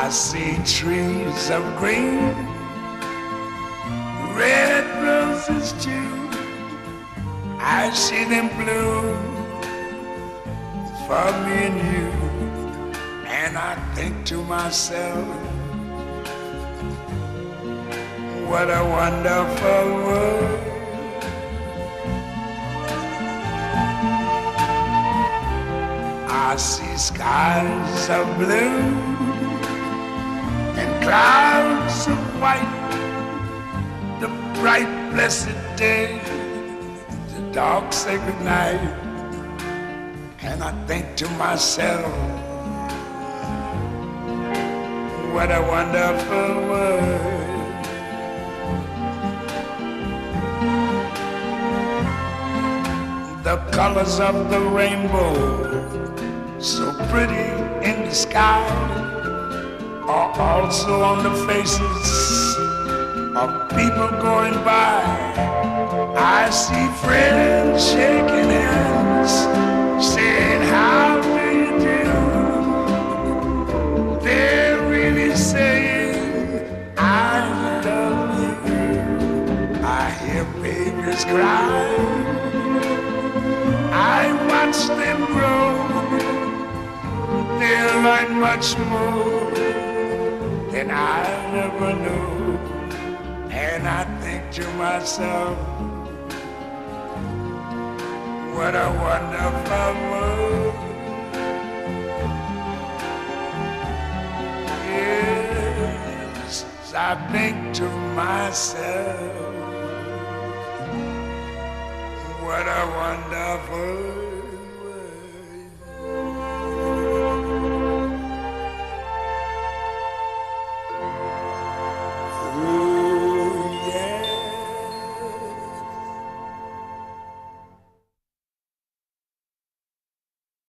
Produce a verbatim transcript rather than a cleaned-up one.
I see trees of green, red roses too. I see them bloom for me and you. And I think to myself, what a wonderful world. I see skies of blue and clouds of white, the bright blessed day, the dark sacred night. And I think to myself, what a wonderful world. The colors of the rainbow, so pretty in the sky, are also on the faces of people going by. I see friends shaking hands, saying, how do you do? They're really saying, I love you. I hear babies cry, I watch them grow. They'll learn much more than I ever knew. And I think to myself, what a wonderful world. Yes, I think to myself, what a wonderful